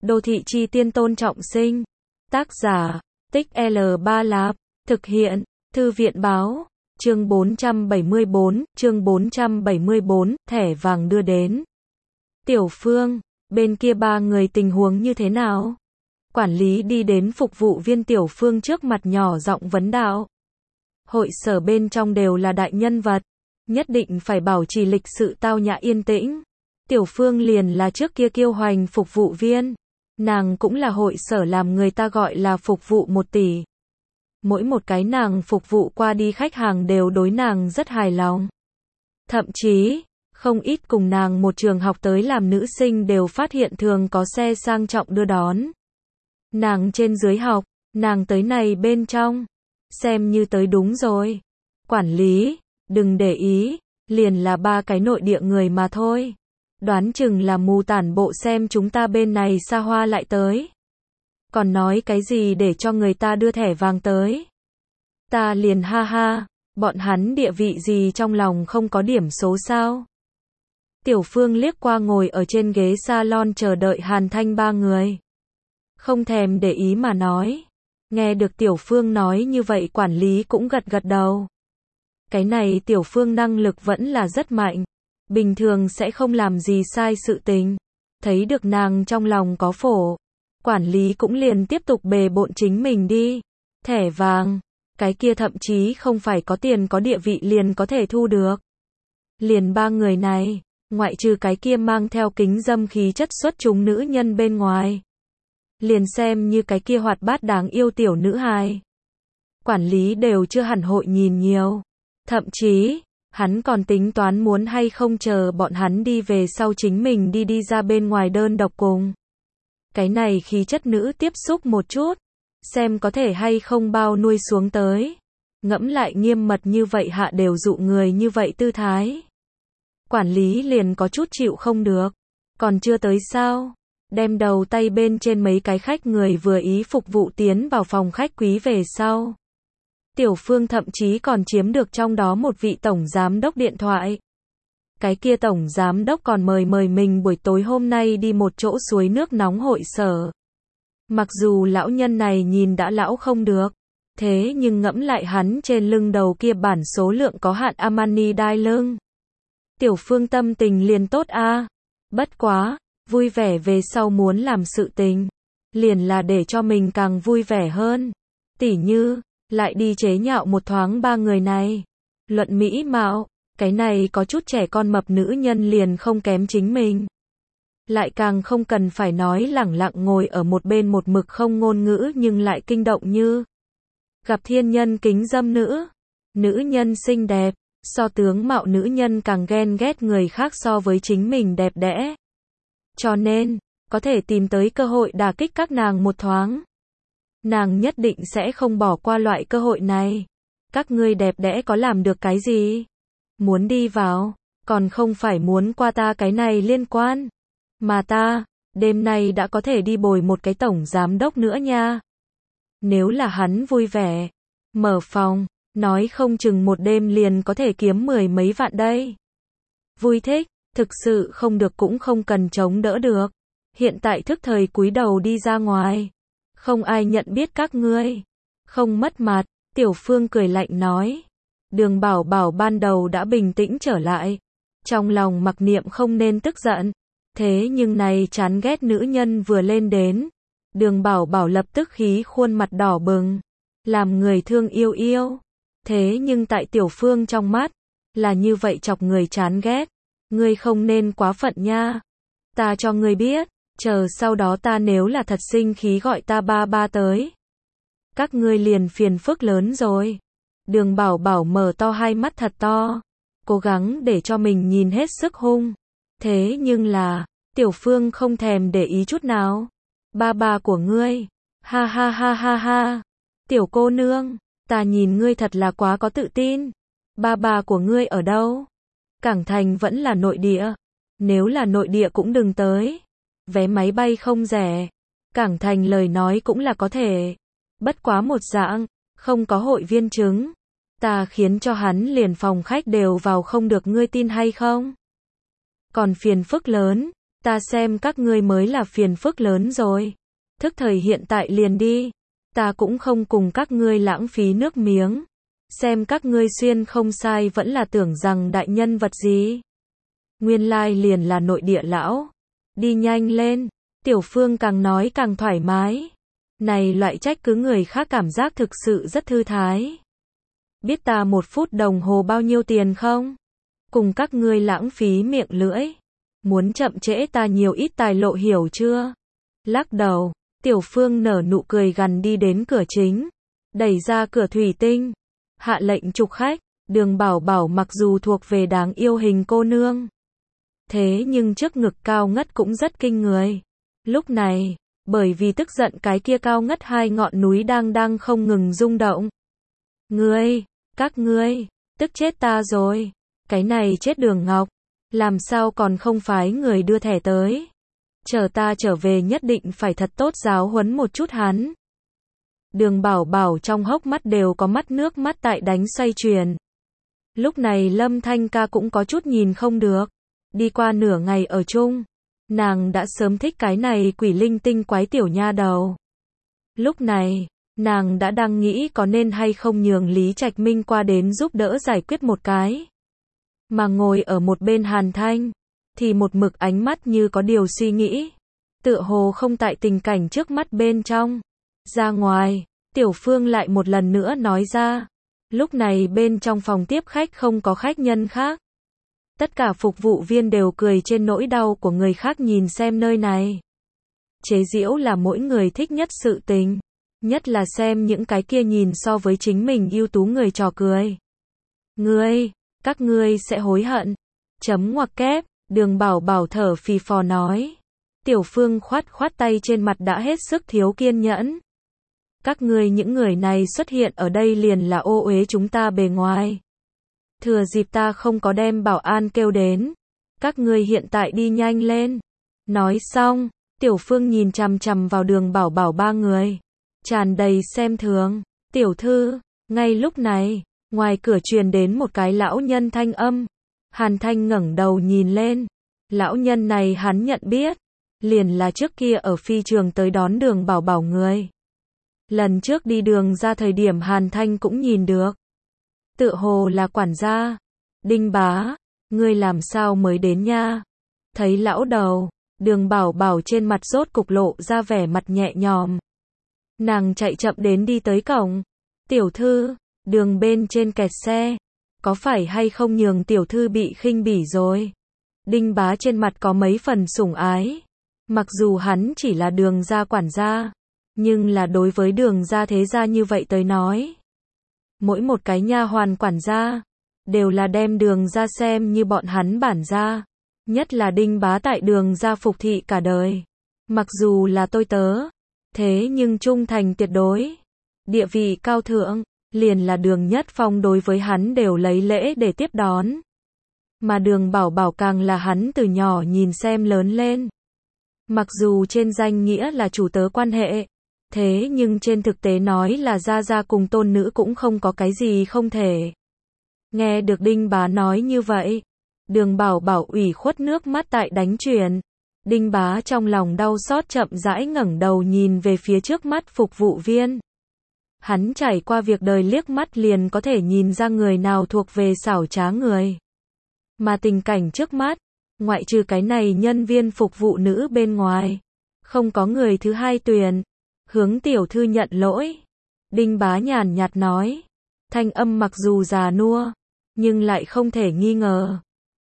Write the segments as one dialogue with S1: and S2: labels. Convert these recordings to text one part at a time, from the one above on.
S1: Đô thị chi tiên Tôn Trọng Sinh. Tác giả, Tích L3 Lạp. Thực hiện, Thư viện báo. Chương 474, thẻ vàng đưa đến. Tiểu Phương, bên kia ba người tình huống như thế nào? Quản lý đi đến phục vụ viên Tiểu Phương trước mặt nhỏ giọng vấn đạo. Hội sở bên trong đều là đại nhân vật, nhất định phải bảo trì lịch sự tao nhã yên tĩnh. Tiểu Phương liền là trước kia kiêu hoành phục vụ viên, nàng cũng là hội sở làm người ta gọi là phục vụ 1 tỷ. Mỗi một cái nàng phục vụ qua đi khách hàng đều đối nàng rất hài lòng. Thậm chí, không ít cùng nàng một trường học tới làm nữ sinh đều phát hiện thường có xe sang trọng đưa đón. Nàng trên dưới học, nàng tới này bên trong, xem như tới đúng rồi. Quản lý, đừng để ý, liền là 3 cái nội địa người mà thôi. Đoán chừng là mù tản bộ xem chúng ta bên này xa hoa lại tới. Còn nói cái gì để cho người ta đưa thẻ vàng tới. Ta liền ha ha, bọn hắn địa vị gì trong lòng không có điểm số sao. Tiểu Phương liếc qua ngồi ở trên ghế salon chờ đợi Hàn Thanh 3 người. Không thèm để ý mà nói. Nghe được Tiểu Phương nói như vậy quản lý cũng gật gật đầu. Cái này Tiểu Phương năng lực vẫn là rất mạnh. Bình thường sẽ không làm gì sai sự tình. Thấy được nàng trong lòng có phổ. Quản lý cũng liền tiếp tục bề bộn chính mình đi. Thẻ vàng, cái kia thậm chí không phải có tiền có địa vị liền có thể thu được. Liền 3 người này, ngoại trừ cái kia mang theo kính dâm khí chất xuất chúng nữ nhân bên ngoài. Liền xem như cái kia hoạt bát đáng yêu tiểu nữ hài. Quản lý đều chưa hẳn hội nhìn nhiều. Thậm chí, hắn còn tính toán muốn hay không chờ bọn hắn đi về sau chính mình đi ra bên ngoài đơn độc cùng. Cái này khí chất nữ tiếp xúc một chút, xem có thể hay không bao nuôi xuống tới. Ngẫm lại nghiêm mật như vậy hạ đều dụ người như vậy tư thái. Quản lý liền có chút chịu không được. Còn chưa tới sao? Đem đầu tay bên trên mấy cái khách người vừa ý phục vụ tiến vào phòng khách quý về sau. Tiểu Phương thậm chí còn chiếm được trong đó một vị tổng giám đốc điện thoại. Cái kia tổng giám đốc còn mời mình buổi tối hôm nay đi một chỗ suối nước nóng hội sở. Mặc dù lão nhân này nhìn đã lão không được, thế nhưng ngẫm lại hắn trên lưng đầu kia bản số lượng có hạn Armani đai lưng. Tiểu Phương tâm tình liền tốt a. Bất quá, vui vẻ về sau muốn làm sự tình, liền là để cho mình càng vui vẻ hơn. Tỉ như, lại đi chế nhạo một thoáng 3 người này. Luận mỹ mạo, cái này có chút trẻ con mập nữ nhân liền không kém chính mình. Lại càng không cần phải nói lẳng lặng ngồi ở một bên một mực không ngôn ngữ nhưng lại kinh động như gặp thiên nhân kính dâm nữ. Nữ nhân xinh đẹp, so tướng mạo nữ nhân càng ghen ghét người khác so với chính mình đẹp đẽ. Cho nên, có thể tìm tới cơ hội đả kích các nàng một thoáng. Nàng nhất định sẽ không bỏ qua loại cơ hội này. Các ngươi đẹp đẽ có làm được cái gì? Muốn đi vào, còn không phải muốn qua ta cái này liên quan. Mà ta, đêm nay đã có thể đi bồi một cái tổng giám đốc nữa nha. Nếu là hắn vui vẻ, mở phòng, nói không chừng một đêm liền có thể kiếm 10 mấy vạn đây. Vui thích, thực sự không được cũng không cần chống đỡ được. Hiện tại thức thời cúi đầu đi ra ngoài. Không ai nhận biết các ngươi. Không mất mặt, Tiểu Phương cười lạnh nói. Đường Bảo Bảo ban đầu đã bình tĩnh trở lại. Trong lòng mặc niệm không nên tức giận. Thế nhưng này chán ghét nữ nhân vừa lên đến. Đường Bảo Bảo lập tức khí khuôn mặt đỏ bừng. Làm người thương yêu. Thế nhưng tại Tiểu Phương trong mắt, là như vậy chọc người chán ghét. Ngươi không nên quá phận nha. Ta cho ngươi biết, chờ sau đó ta nếu là thật sinh khí gọi ta ba tới. Các ngươi liền phiền phức lớn rồi. Đường Bảo Bảo mở to hai mắt thật to. Cố gắng để cho mình nhìn hết sức hung. Thế nhưng là, Tiểu Phương không thèm để ý chút nào. Ba của ngươi. Ha ha ha ha ha. Tiểu cô nương, ta nhìn ngươi thật là quá có tự tin. Ba của ngươi ở đâu? Cảng Thành vẫn là nội địa. Nếu là nội địa cũng đừng tới. Vé máy bay không rẻ. Cảng Thành lời nói cũng là có thể. Bất quá một dạng, không có hội viên chứng. Ta khiến cho hắn liền phòng khách đều vào không được, ngươi tin hay không? Còn phiền phức lớn. Ta xem các ngươi mới là phiền phức lớn rồi. Thức thời hiện tại liền đi. Ta cũng không cùng các ngươi lãng phí nước miếng. Xem các ngươi xuyên không sai vẫn là tưởng rằng đại nhân vật gì. Nguyên lai liền là nội địa lão. Đi nhanh lên. Tiểu Phương càng nói càng thoải mái. Này loại trách cứ người khác cảm giác thực sự rất thư thái. Biết ta 1 phút đồng hồ bao nhiêu tiền không? Cùng các ngươi lãng phí miệng lưỡi. Muốn chậm trễ ta nhiều ít tài lộ hiểu chưa? Lắc đầu, Tiểu Phương nở nụ cười gằn đi đến cửa chính. Đẩy ra cửa thủy tinh. Hạ lệnh trục khách. Đường Bảo Bảo mặc dù thuộc về đáng yêu hình cô nương. Thế nhưng trước ngực cao ngất cũng rất kinh người. Lúc này, bởi vì tức giận cái kia cao ngất 2 ngọn núi đang không ngừng rung động. Các ngươi, tức chết ta rồi. Cái này chết Đường Ngọc, làm sao còn không phái người đưa thẻ tới. Chờ ta trở về nhất định phải thật tốt giáo huấn một chút hắn. Đường Bảo Bảo trong hốc mắt đều có mắt nước mắt tại đánh xoay chuyển. Lúc này Lâm Thanh Ca cũng có chút nhìn không được. Đi qua nửa ngày ở chung, nàng đã sớm thích cái này quỷ linh tinh quái tiểu nha đầu. Lúc này, nàng đã đang nghĩ có nên hay không nhường Lý Trạch Minh qua đến giúp đỡ giải quyết một cái. Mà ngồi ở một bên Hàn Thanh, thì một mực ánh mắt như có điều suy nghĩ. Tựa hồ không tại tình cảnh trước mắt bên trong. Ra ngoài, Tiểu Phương lại một lần nữa nói ra. Lúc này bên trong phòng tiếp khách không có khách nhân khác. Tất cả phục vụ viên đều cười trên nỗi đau của người khác nhìn xem nơi này. Chế giễu là mỗi người thích nhất sự tình. Nhất là xem những cái kia nhìn so với chính mình ưu tú người trò cười. Các ngươi sẽ hối hận. Chấm ngoặc kép, Đường Bảo Bảo thở phì phò nói. Tiểu Phương khoát tay trên mặt đã hết sức thiếu kiên nhẫn. Các ngươi những người này xuất hiện ở đây liền là ô uế chúng ta bề ngoài. Thừa dịp ta không có đem bảo an kêu đến. Các ngươi hiện tại đi nhanh lên. Nói xong, Tiểu Phương nhìn chằm chằm vào Đường Bảo Bảo 3 người. Tràn đầy xem thường. Tiểu thư, ngay lúc này, ngoài cửa truyền đến một cái lão nhân thanh âm. Hàn Thanh ngẩng đầu nhìn lên. Lão nhân này hắn nhận biết. Liền là trước kia ở phi trường tới đón Đường Bảo Bảo người. Lần trước đi đường ra thời điểm Hàn Thanh cũng nhìn được. Tựa hồ là quản gia. Đinh bá, ngươi làm sao mới đến nha? Thấy lão đầu, Đường Bảo Bảo trên mặt rốt cục lộ ra vẻ mặt nhẹ nhõm. Nàng chạy chậm đến đi tới cổng. Tiểu thư, đường bên trên kẹt xe. Có phải hay không nhường tiểu thư bị khinh bỉ rồi? Đinh bá trên mặt có mấy phần sủng ái. Mặc dù hắn chỉ là Đường gia quản gia, nhưng là đối với Đường gia thế gia như vậy tới nói. Mỗi một cái nha hoàn quản gia, đều là đem Đường gia xem như bọn hắn bản gia. Nhất là Đinh bá tại Đường gia phục thị cả đời. Mặc dù là tôi tớ, thế nhưng trung thành tuyệt đối. Địa vị cao thượng, liền là Đường Nhất Phong đối với hắn đều lấy lễ để tiếp đón. Mà Đường Bảo Bảo càng là hắn từ nhỏ nhìn xem lớn lên. Mặc dù trên danh nghĩa là chủ tớ quan hệ, thế nhưng trên thực tế nói là gia gia cùng tôn nữ cũng không có cái gì không thể. Nghe được Đinh bá nói như vậy, Đường Bảo Bảo ủy khuất nước mắt tại đánh chuyển. Đinh bá trong lòng đau xót chậm rãi ngẩng đầu nhìn về phía trước mắt phục vụ viên. Hắn trải qua việc đời liếc mắt liền có thể nhìn ra người nào thuộc về xảo trá người. Mà tình cảnh trước mắt, ngoại trừ cái này nhân viên phục vụ nữ bên ngoài, không có người thứ hai tuyển. Hướng tiểu thư nhận lỗi. Đinh bá nhàn nhạt nói. Thanh âm mặc dù già nua, nhưng lại không thể nghi ngờ.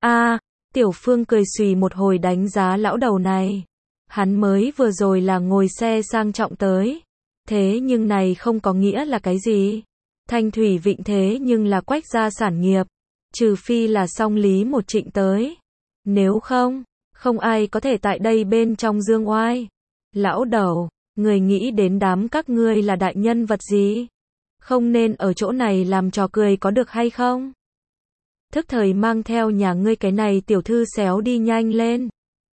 S1: Tiểu Phương cười xùy một hồi đánh giá lão đầu này. Hắn mới vừa rồi là ngồi xe sang trọng tới. Thế nhưng này không có nghĩa là cái gì. Thanh Thủy Vịnh thế nhưng là Quách gia sản nghiệp. Trừ phi là song Lý một Trịnh tới. Nếu không, không ai có thể tại đây bên trong dương oai. Lão đầu, người nghĩ đến đám các ngươi là đại nhân vật gì? Không nên ở chỗ này làm trò cười có được hay không? Thức thời mang theo nhà ngươi cái này tiểu thư xéo đi nhanh lên.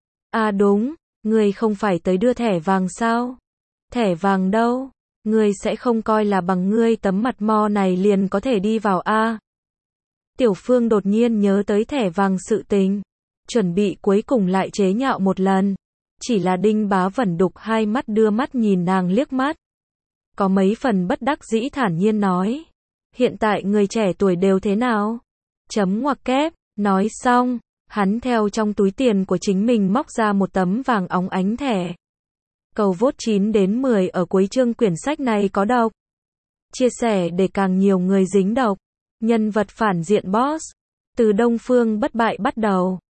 S1: Đúng, ngươi không phải tới đưa thẻ vàng sao? Thẻ vàng đâu? Ngươi sẽ không coi là bằng ngươi tấm mặt mo này liền có thể đi vào Tiểu Phương đột nhiên nhớ tới thẻ vàng sự tình. chuẩn bị cuối cùng lại chế nhạo một lần. Chỉ là Đinh Bá Vẩn đục hai mắt đưa mắt nhìn nàng liếc mắt. Có mấy phần bất đắc dĩ thản nhiên nói. Hiện tại người trẻ tuổi đều thế nào? Chấm ngoặc kép, nói xong, hắn theo trong túi tiền của chính mình móc ra một tấm vàng óng ánh thẻ. Cầu vote 9 đến 10 ở cuối chương quyển sách này có độc. Chia sẻ để càng nhiều người dính độc. Nhân vật phản diện boss. Từ Đông Phương Bất Bại bắt đầu.